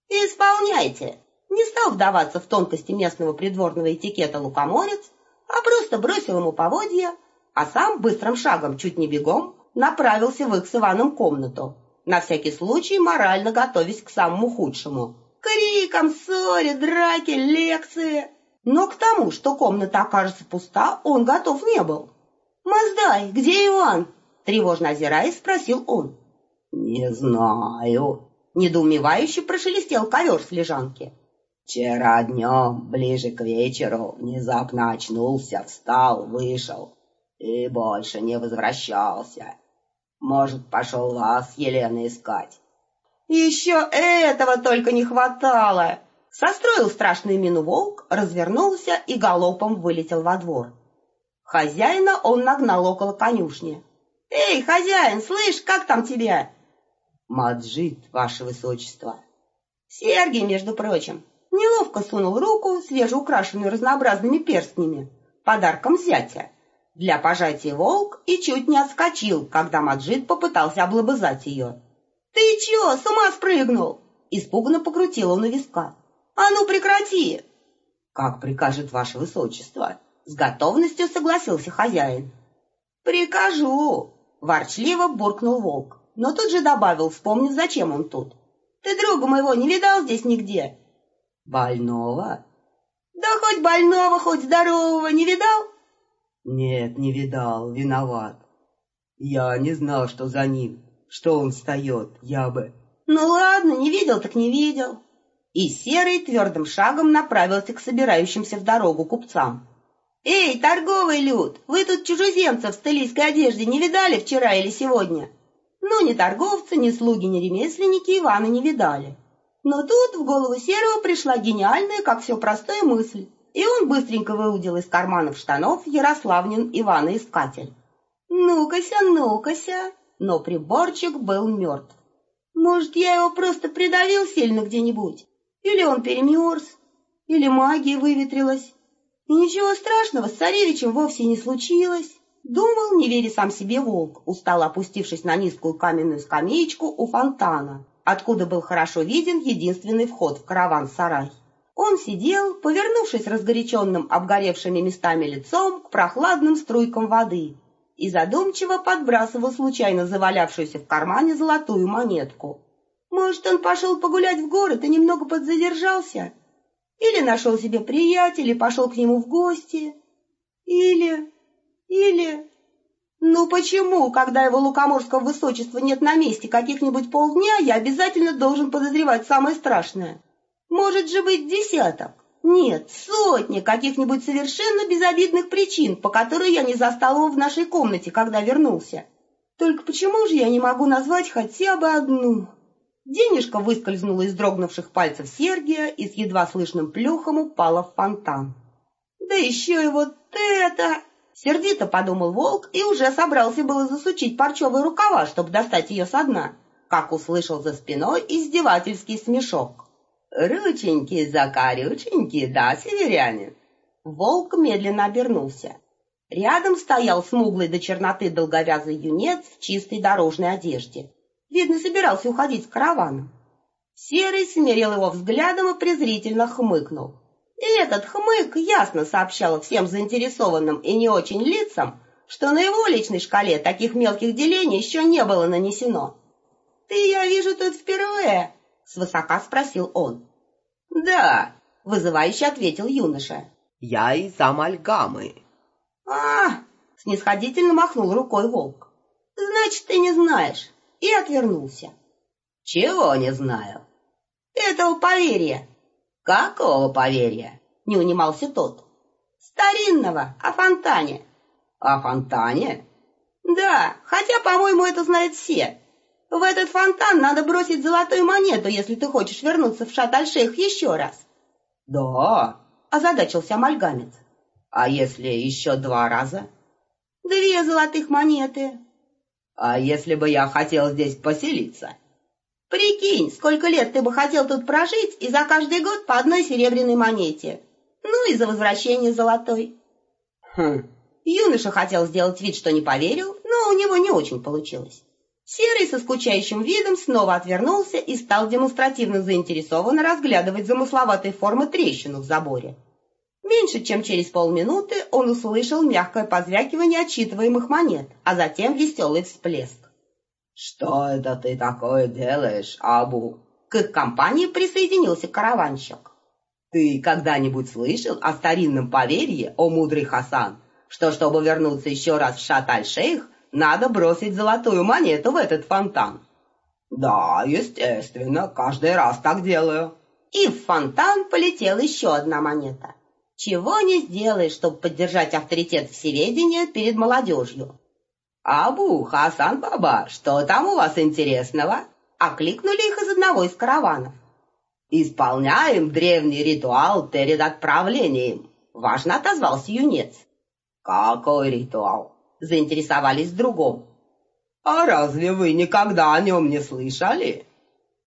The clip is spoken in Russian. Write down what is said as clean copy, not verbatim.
«Исполняйте!» Не стал вдаваться в тонкости местного придворного этикета лукоморец, а просто бросил ему поводья, а сам быстрым шагом, чуть не бегом, направился в их с Иваном комнату, на всякий случай морально готовясь к самому худшему. Крикам, ссоре, драке, лекции. Но к тому, что комната окажется пуста, он готов не был. «Маздай, где Иван?» Тревожно озираясь, спросил он. «Не знаю», — недоумевающе прошелестел ковер с лежанки. «Вчера днем, ближе к вечеру, внезапно очнулся, встал, вышел и больше не возвращался. Может, пошел вас, Елена, искать?» «Еще этого только не хватало!» Состроил страшную мину волк, развернулся и галопом вылетел во двор. Хозяина он нагнал около конюшни. «Эй, хозяин, слышь, как там тебя?» «Маджид, ваше высочество». Сергий, между прочим, неловко сунул руку, свежеукрашенную разнообразными перстнями, подарком зятя, для пожатия волк и чуть не отскочил, когда Маджид попытался облобызать ее. «Ты чё, с ума спрыгнул?» Испуганно покрутил он у виска. «А ну прекрати!» «Как прикажет ваше высочество?» С готовностью согласился хозяин. «Прикажу!» Ворчливо буркнул волк, но тут же добавил, вспомнив, зачем он тут. «Ты друга моего не видал здесь нигде?» «Больного?» «Да хоть больного, хоть здорового не видал?» «Нет, не видал, виноват. Я не знал, что за ним, что он встает, я бы...» «Ну ладно, не видел так не видел». И Серый твердым шагом направился к собирающимся в дорогу купцам. «Эй, торговый люд, вы тут чужеземцев в стылийской одежде не видали вчера или сегодня?» Ну, ни торговцы, ни слуги, ни ремесленники Ивана не видали. Но тут в голову Серого пришла гениальная, как все простая мысль, и он быстренько выудил из карманов штанов Ярославнин Ивана-искатель. «Ну-кася, ну-кася!» Но приборчик был мертв. «Может, я его просто придавил сильно где-нибудь? Или он перемерз? Или магия выветрилась? И ничего страшного с царевичем вовсе не случилось». Думал, не веря сам себе, волк, устало опустившись на низкую каменную скамеечку у фонтана, откуда был хорошо виден единственный вход в караван-сарай. Он сидел, повернувшись разгоряченным обгоревшими местами лицом к прохладным струйкам воды, и задумчиво подбрасывал случайно завалявшуюся в кармане золотую монетку. Может, он пошел погулять в город и немного подзадержался? Или нашел себе приятеля и пошел к нему в гости? Или... Ну почему, когда его лукоморского высочества нет на месте каких-нибудь полдня, я обязательно должен подозревать самое страшное? Может же быть десяток, нет, сотни каких-нибудь совершенно безобидных причин, по которой я не застал его в нашей комнате, когда вернулся. Только почему же я не могу назвать хотя бы одну? Денежка выскользнула из дрогнувших пальцев Сергия и с едва слышным плюхом упала в фонтан. Да еще и вот это... Сердито подумал волк и уже собрался было засучить парчевые рукава, чтобы достать ее со дна, как услышал за спиной издевательский смешок. «Рученьки-закорюченьки, да, северянин?» Волк медленно обернулся. Рядом стоял смуглый до черноты долговязый юнец в чистой дорожной одежде. Видно, собирался уходить с караваном. Серый смерил его взглядом и презрительно хмыкнул. И этот хмык ясно сообщал всем заинтересованным и не очень лицам, что на его личной шкале таких мелких делений еще не было нанесено. «Ты, я вижу, тут впервые?» — свысока спросил он. «Да», — вызывающе ответил юноша. «Я из Амальгамы». Снисходительно махнул рукой волк. «Значит, ты не знаешь». И отвернулся. «Чего не знаю?» «Этого поверья». «Какого поверья?» — не унимался тот. «Старинного, о фонтане». «О фонтане?» «Да, хотя, по-моему, это знают все. В этот фонтан надо бросить золотую монету, если ты хочешь вернуться в Шат-аль-Шейх еще раз». «Да», — озадачился амальгамец. «А если еще 2 раза?» 2 золотых монеты». «А если бы я хотел здесь поселиться?» «Прикинь, сколько лет ты бы хотел тут прожить, и за каждый год по 1 серебряной монете. Ну и за возвращение золотой». «Хм». Юноша хотел сделать вид, что не поверил, но у него не очень получилось. Серый со скучающим видом снова отвернулся и стал демонстративно заинтересованно разглядывать замысловатой формы трещину в заборе. Меньше чем через полминуты он услышал мягкое позвякивание отсчитываемых монет, а затем веселый всплеск. «Что это ты такое делаешь, Абу?» К их компании присоединился караванщик. «Ты когда-нибудь слышал о старинном поверье, о мудрый Хасан, что, чтобы вернуться еще раз в Шат-аль-Шейх, надо бросить золотую монету в этот фонтан?» «Да, естественно, каждый раз так делаю». И в фонтан полетела еще одна монета. Чего не сделаешь, чтобы поддержать авторитет всеведения перед молодежью. «Абу, Хасан Баба, что там у вас интересного?» Окликнули их из одного из караванов. «Исполняем древний ритуал перед отправлением», — важно отозвался юнец. «Какой ритуал?» — заинтересовались в другом. «А разве вы никогда о нем не слышали?»